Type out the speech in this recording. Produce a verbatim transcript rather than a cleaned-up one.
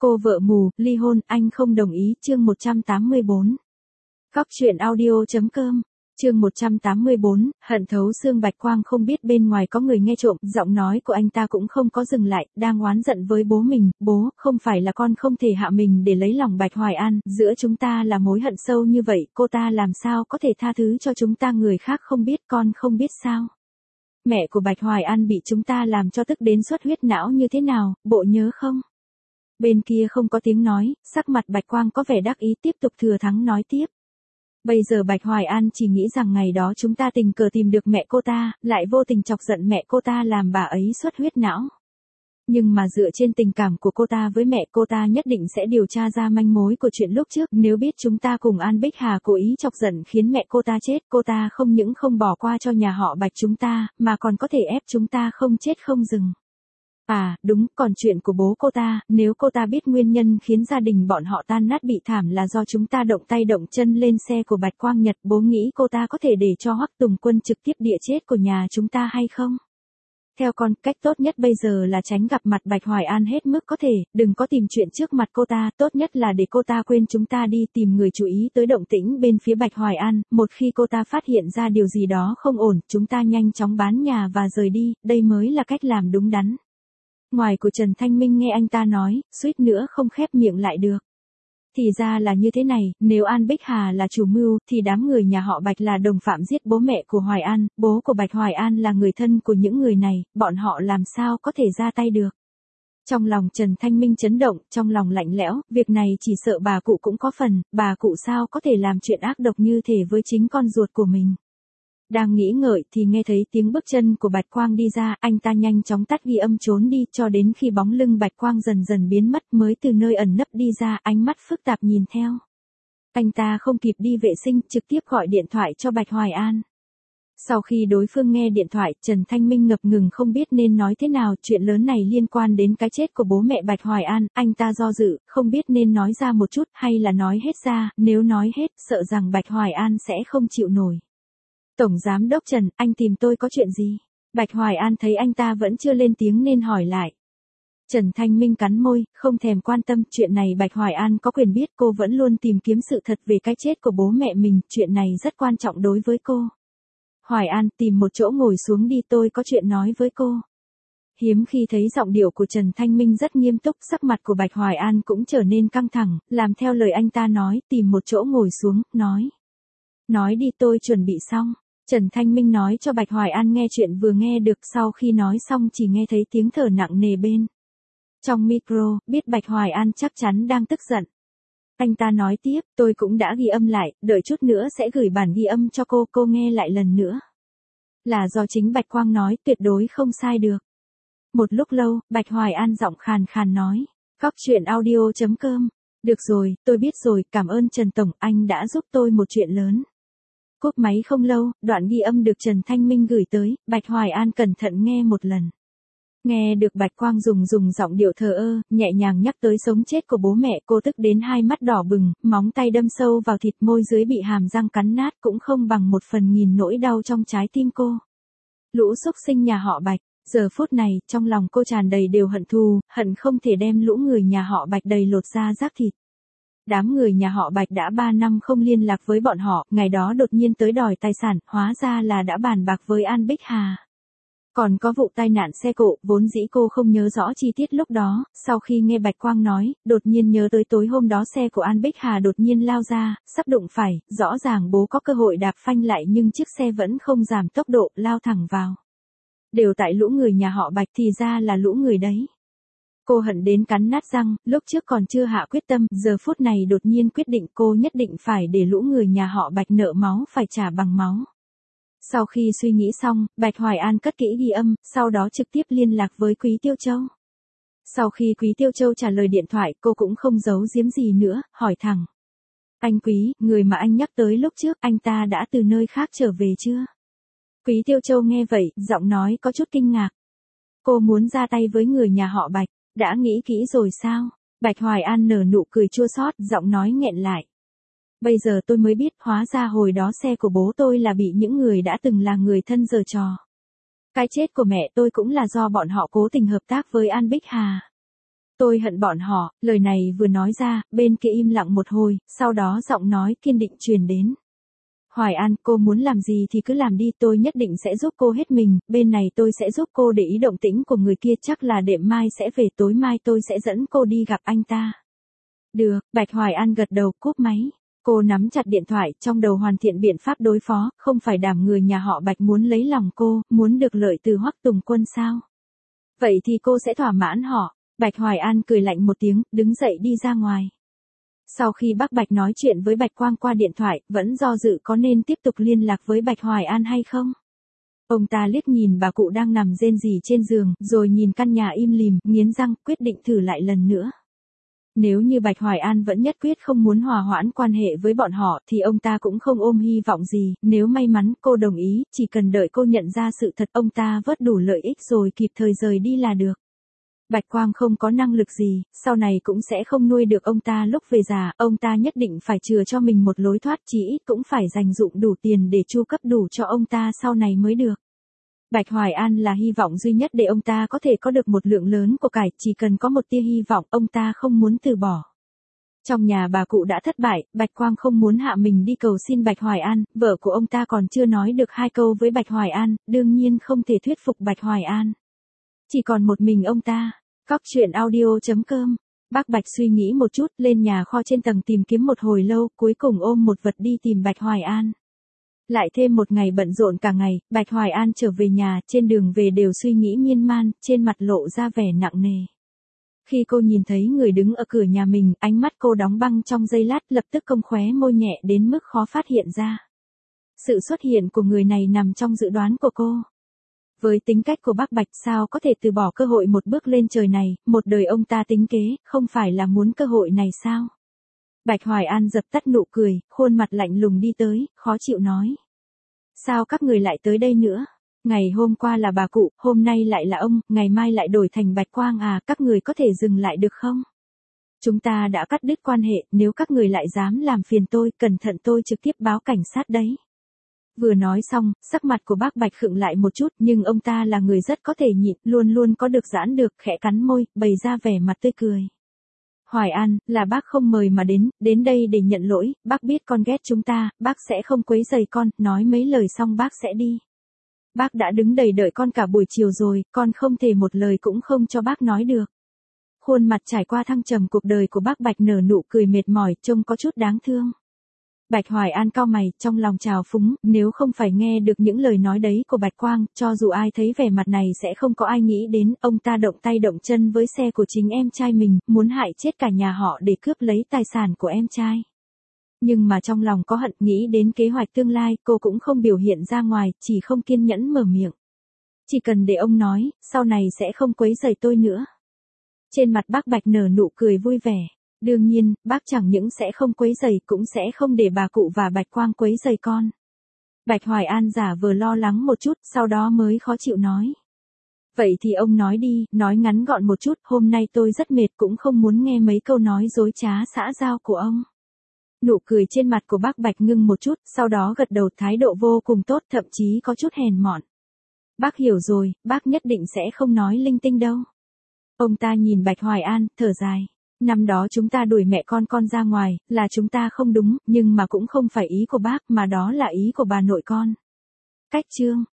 Cô vợ mù, ly hôn, anh không đồng ý, chương một trăm tám mươi bốn. Góc truyện audio.com, chương một trăm tám mươi bốn, hận thấu xương. Bạch Quang không biết bên ngoài có người nghe trộm, giọng nói của anh ta cũng không có dừng lại, đang oán giận với bố mình, bố, không phải là con không thể hạ mình để lấy lòng Bạch Hoài An, giữa chúng ta là mối hận sâu như vậy, cô ta làm sao có thể tha thứ cho chúng ta, người khác không biết, con không biết sao. Mẹ của Bạch Hoài An bị chúng ta làm cho tức đến xuất huyết não như thế nào, bộ nhớ không? Bên kia không có tiếng nói, sắc mặt Bạch Quang có vẻ đắc ý, tiếp tục thừa thắng nói tiếp. Bây giờ Bạch Hoài An chỉ nghĩ rằng ngày đó chúng ta tình cờ tìm được mẹ cô ta, lại vô tình chọc giận mẹ cô ta làm bà ấy xuất huyết não. Nhưng mà dựa trên tình cảm của cô ta với mẹ cô ta nhất định sẽ điều tra ra manh mối của chuyện lúc trước. Nếu biết chúng ta cùng An Bích Hà cố ý chọc giận khiến mẹ cô ta chết, cô ta không những không bỏ qua cho nhà họ Bạch chúng ta, mà còn có thể ép chúng ta không chết không dừng. À, đúng, còn chuyện của bố cô ta, nếu cô ta biết nguyên nhân khiến gia đình bọn họ tan nát bị thảm là do chúng ta động tay động chân lên xe của Bạch Quang Nhật, bố nghĩ cô ta có thể để cho Hoắc Tùng Quân trực tiếp địa chết của nhà chúng ta hay không? Theo con, cách tốt nhất bây giờ là tránh gặp mặt Bạch Hoài An hết mức có thể, đừng có tìm chuyện trước mặt cô ta, tốt nhất là để cô ta quên chúng ta đi, tìm người chú ý tới động tĩnh bên phía Bạch Hoài An, một khi cô ta phát hiện ra điều gì đó không ổn, chúng ta nhanh chóng bán nhà và rời đi, đây mới là cách làm đúng đắn. Ngoài của Trần Thanh Minh nghe anh ta nói, suýt nữa không khép miệng lại được. Thì ra là như thế này, nếu An Bích Hà là chủ mưu, thì đám người nhà họ Bạch là đồng phạm giết bố mẹ của Hoài An, bố của Bạch Hoài An là người thân của những người này, bọn họ làm sao có thể ra tay được. Trong lòng Trần Thanh Minh chấn động, trong lòng lạnh lẽo, việc này chỉ sợ bà cụ cũng có phần, bà cụ sao có thể làm chuyện ác độc như thế với chính con ruột của mình. Đang nghĩ ngợi thì nghe thấy tiếng bước chân của Bạch Quang đi ra, anh ta nhanh chóng tắt ghi âm trốn đi cho đến khi bóng lưng Bạch Quang dần dần biến mất mới từ nơi ẩn nấp đi ra, ánh mắt phức tạp nhìn theo. Anh ta không kịp đi vệ sinh, trực tiếp gọi điện thoại cho Bạch Hoài An. Sau khi đối phương nghe điện thoại, Trần Thanh Minh ngập ngừng không biết nên nói thế nào, chuyện lớn này liên quan đến cái chết của bố mẹ Bạch Hoài An, anh ta do dự, không biết nên nói ra một chút hay là nói hết ra, nếu nói hết, sợ rằng Bạch Hoài An sẽ không chịu nổi. Tổng Giám đốc Trần, anh tìm tôi có chuyện gì? Bạch Hoài An thấy anh ta vẫn chưa lên tiếng nên hỏi lại. Trần Thanh Minh cắn môi, không thèm quan tâm, chuyện này Bạch Hoài An có quyền biết, cô vẫn luôn tìm kiếm sự thật về cái chết của bố mẹ mình, chuyện này rất quan trọng đối với cô. Hoài An, tìm một chỗ ngồi xuống đi, tôi có chuyện nói với cô. Hiếm khi thấy giọng điệu của Trần Thanh Minh rất nghiêm túc, sắc mặt của Bạch Hoài An cũng trở nên căng thẳng, làm theo lời anh ta nói, tìm một chỗ ngồi xuống, nói. Nói đi, tôi chuẩn bị xong. Trần Thanh Minh nói cho Bạch Hoài An nghe chuyện vừa nghe được, sau khi nói xong chỉ nghe thấy tiếng thở nặng nề bên trong micro, biết Bạch Hoài An chắc chắn đang tức giận. Anh ta nói tiếp, tôi cũng đã ghi âm lại, đợi chút nữa sẽ gửi bản ghi âm cho cô, cô nghe lại lần nữa. Là do chính Bạch Quang nói, tuyệt đối không sai được. Một lúc lâu, Bạch Hoài An giọng khàn khàn nói, góc truyện audio.com, được rồi, tôi biết rồi, cảm ơn Trần Tổng, anh đã giúp tôi một chuyện lớn. Cúp máy không lâu, đoạn ghi âm được Trần Thanh Minh gửi tới, Bạch Hoài An cẩn thận nghe một lần. Nghe được Bạch Quang dùng dùng giọng điệu thờ ơ, nhẹ nhàng nhắc tới sống chết của bố mẹ, cô tức đến hai mắt đỏ bừng, móng tay đâm sâu vào thịt, môi dưới bị hàm răng cắn nát cũng không bằng một phần nghìn nỗi đau trong trái tim cô. Lũ xúc sinh nhà họ Bạch, giờ phút này, trong lòng cô tràn đầy đều hận thù, hận không thể đem lũ người nhà họ Bạch đầy lột da rác thịt. Đám người nhà họ Bạch đã ba năm không liên lạc với bọn họ, ngày đó đột nhiên tới đòi tài sản, hóa ra là đã bàn bạc với An Bích Hà. Còn có vụ tai nạn xe cộ, vốn dĩ cô không nhớ rõ chi tiết lúc đó, sau khi nghe Bạch Quang nói, đột nhiên nhớ tới tối hôm đó xe của An Bích Hà đột nhiên lao ra, sắp đụng phải, rõ ràng bố có cơ hội đạp phanh lại nhưng chiếc xe vẫn không giảm tốc độ, lao thẳng vào. Đều tại lũ người nhà họ Bạch, thì ra là lũ người đấy. Cô hận đến cắn nát răng, lúc trước còn chưa hạ quyết tâm, giờ phút này đột nhiên quyết định cô nhất định phải để lũ người nhà họ Bạch nợ máu phải trả bằng máu. Sau khi suy nghĩ xong, Bạch Hoài An cất kỹ ghi âm, sau đó trực tiếp liên lạc với Quý Tiêu Châu. Sau khi Quý Tiêu Châu trả lời điện thoại, cô cũng không giấu giếm gì nữa, hỏi thẳng. Anh Quý, người mà anh nhắc tới lúc trước, anh ta đã từ nơi khác trở về chưa? Quý Tiêu Châu nghe vậy, giọng nói có chút kinh ngạc. Cô muốn ra tay với người nhà họ Bạch. Đã nghĩ kỹ rồi sao? Bạch Hoài An nở nụ cười chua xót, giọng nói nghẹn lại. Bây giờ tôi mới biết, hóa ra hồi đó xe của bố tôi là bị những người đã từng là người thân giở trò. Cái chết của mẹ tôi cũng là do bọn họ cố tình hợp tác với An Bích Hà. Tôi hận bọn họ, lời này vừa nói ra, bên kia im lặng một hồi, sau đó giọng nói kiên định truyền đến. Hoài An, cô muốn làm gì thì cứ làm đi, tôi nhất định sẽ giúp cô hết mình, bên này tôi sẽ giúp cô để ý động tĩnh của người kia, chắc là đêm mai sẽ về, tối mai tôi sẽ dẫn cô đi gặp anh ta. Được, Bạch Hoài An gật đầu, cúp máy. Cô nắm chặt điện thoại, trong đầu hoàn thiện biện pháp đối phó, không phải đảm người nhà họ Bạch muốn lấy lòng cô, muốn được lợi từ Hoắc Tùng Quân sao? Vậy thì cô sẽ thỏa mãn họ. Bạch Hoài An cười lạnh một tiếng, đứng dậy đi ra ngoài. Sau khi bác Bạch nói chuyện với Bạch Quang qua điện thoại, vẫn do dự có nên tiếp tục liên lạc với Bạch Hoài An hay không? Ông ta liếc nhìn bà cụ đang nằm rên rỉ trên giường, rồi nhìn căn nhà im lìm, nghiến răng, quyết định thử lại lần nữa. Nếu như Bạch Hoài An vẫn nhất quyết không muốn hòa hoãn quan hệ với bọn họ thì ông ta cũng không ôm hy vọng gì, nếu may mắn cô đồng ý, chỉ cần đợi cô nhận ra sự thật ông ta vớt đủ lợi ích rồi kịp thời rời đi là được. Bạch Quang không có năng lực gì, sau này cũng sẽ không nuôi được ông ta lúc về già, ông ta nhất định phải chừa cho mình một lối thoát, chỉ ít cũng phải dành dụm đủ tiền để chu cấp đủ cho ông ta sau này mới được. Bạch Hoài An là hy vọng duy nhất để ông ta có thể có được một lượng lớn của cải, chỉ cần có một tia hy vọng, ông ta không muốn từ bỏ. Trong nhà bà cụ đã thất bại, Bạch Quang không muốn hạ mình đi cầu xin Bạch Hoài An, vợ của ông ta còn chưa nói được hai câu với Bạch Hoài An, đương nhiên không thể thuyết phục Bạch Hoài An. Chỉ còn một mình ông ta. Cóc truyện audio chấm com. Bác Bạch suy nghĩ một chút, lên nhà kho trên tầng tìm kiếm một hồi lâu, cuối cùng ôm một vật đi tìm Bạch Hoài An. Lại thêm một ngày bận rộn cả ngày, Bạch Hoài An trở về nhà, trên đường về đều suy nghĩ miên man, trên mặt lộ ra vẻ nặng nề. Khi cô nhìn thấy người đứng ở cửa nhà mình, ánh mắt cô đóng băng trong giây lát, lập tức cong khóe môi nhẹ đến mức khó phát hiện ra. Sự xuất hiện của người này nằm trong dự đoán của cô. Với tính cách của bác Bạch sao có thể từ bỏ cơ hội một bước lên trời này, một đời ông ta tính kế, không phải là muốn cơ hội này sao? Bạch Hoài An dập tắt nụ cười, khuôn mặt lạnh lùng đi tới, khó chịu nói. Sao các người lại tới đây nữa? Ngày hôm qua là bà cụ, hôm nay lại là ông, ngày mai lại đổi thành Bạch Quang à, các người có thể dừng lại được không? Chúng ta đã cắt đứt quan hệ, nếu các người lại dám làm phiền tôi, cẩn thận tôi trực tiếp báo cảnh sát đấy. Vừa nói xong, sắc mặt của bác Bạch khựng lại một chút, nhưng ông ta là người rất có thể nhịn, luôn luôn có được giãn được, khẽ cắn môi, bày ra vẻ mặt tươi cười. Hoài An, là bác không mời mà đến, đến đây để nhận lỗi, bác biết con ghét chúng ta, bác sẽ không quấy rầy con, nói mấy lời xong bác sẽ đi. Bác đã đứng đầy đợi con cả buổi chiều rồi, con không thể một lời cũng không cho bác nói được. Khuôn mặt trải qua thăng trầm cuộc đời của bác Bạch nở nụ cười mệt mỏi, trông có chút đáng thương. Bạch Hoài An cau mày, trong lòng trào phúng, nếu không phải nghe được những lời nói đấy của Bạch Quang, cho dù ai thấy vẻ mặt này sẽ không có ai nghĩ đến, ông ta động tay động chân với xe của chính em trai mình, muốn hại chết cả nhà họ để cướp lấy tài sản của em trai. Nhưng mà trong lòng có hận, nghĩ đến kế hoạch tương lai, cô cũng không biểu hiện ra ngoài, chỉ không kiên nhẫn mở miệng. Chỉ cần để ông nói, sau này sẽ không quấy rầy tôi nữa. Trên mặt bác Bạch nở nụ cười vui vẻ. Đương nhiên, bác chẳng những sẽ không quấy rầy cũng sẽ không để bà cụ và Bạch Quang quấy rầy con. Bạch Hoài An giả vờ lo lắng một chút, sau đó mới khó chịu nói. Vậy thì ông nói đi, nói ngắn gọn một chút, hôm nay tôi rất mệt cũng không muốn nghe mấy câu nói dối trá xã giao của ông. Nụ cười trên mặt của bác Bạch ngưng một chút, sau đó gật đầu, thái độ vô cùng tốt, thậm chí có chút hèn mọn. Bác hiểu rồi, bác nhất định sẽ không nói linh tinh đâu. Ông ta nhìn Bạch Hoài An, thở dài. Năm đó chúng ta đuổi mẹ con con ra ngoài, là chúng ta không đúng, nhưng mà cũng không phải ý của bác, mà đó là ý của bà nội con. Cách chương.